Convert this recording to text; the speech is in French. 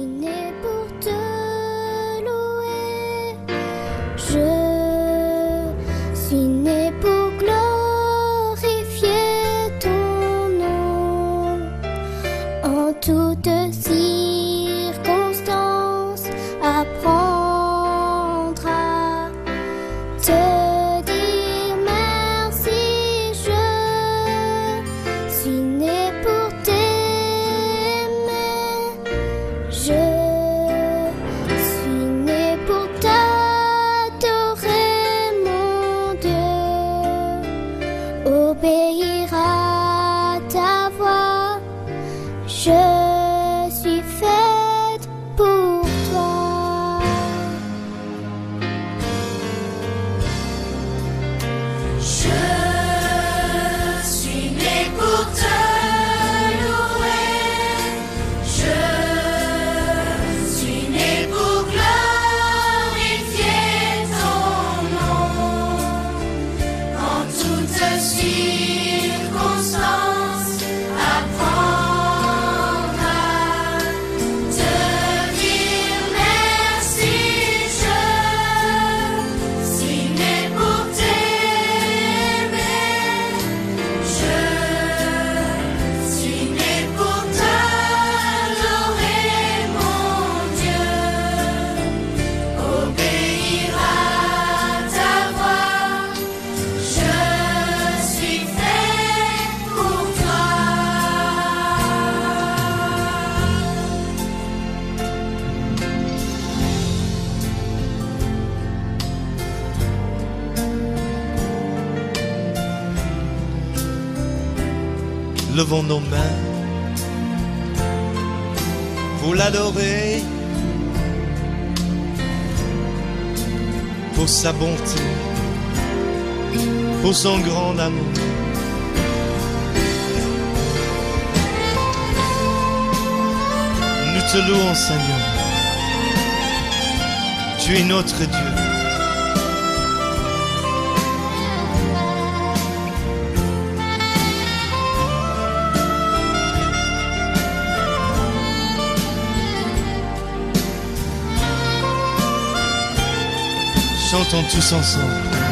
né pour te louer. Je suis né pour glorifier ton nom. En toutes circonstances, apprendre à te dire merci. Je suis né pour t'aimer. Je suis né pour t'adorer, mon Dieu. Obéir à ta voix. Je suis faite pour toi. Je suis né pour te louer. Je suis né pour glorifier ton nom. En toutes circonstances, apprendre à te dire merci. Je suis né pour t'aimer. Je suis né pour t'adorer, mon Dieu. Obéir à ta voix. Je suis fait pour toi. Levons nos mains pour l'adorer, pour sa bonté, pour son grand amour. Nous te louons, Seigneur. Tu es notre Dieu. Chantons tous ensemble.